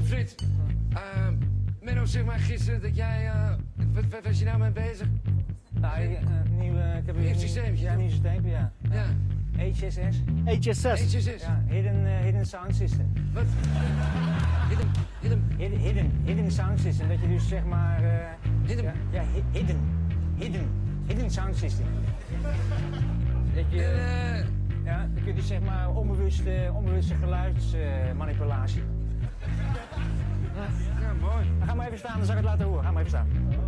Frits, Menno, zeg maar gisteren dat jij... wat was je nou mee bezig? Nou, ik heb een nieuw systeempje. Ja, nieuw systeempje, ja. Ja. HSS. HSS. Ja, hidden sound system. Wat? Hidden sound system, dat je dus zeg maar... Hidden? Ja, hidden sound system. Dat je... Ja, dan kun je dus zeg maar onbewuste geluidsmanipulatie. Ja, mooi. Dan ga maar even staan, dan zal ik het laten horen. Ga maar even staan.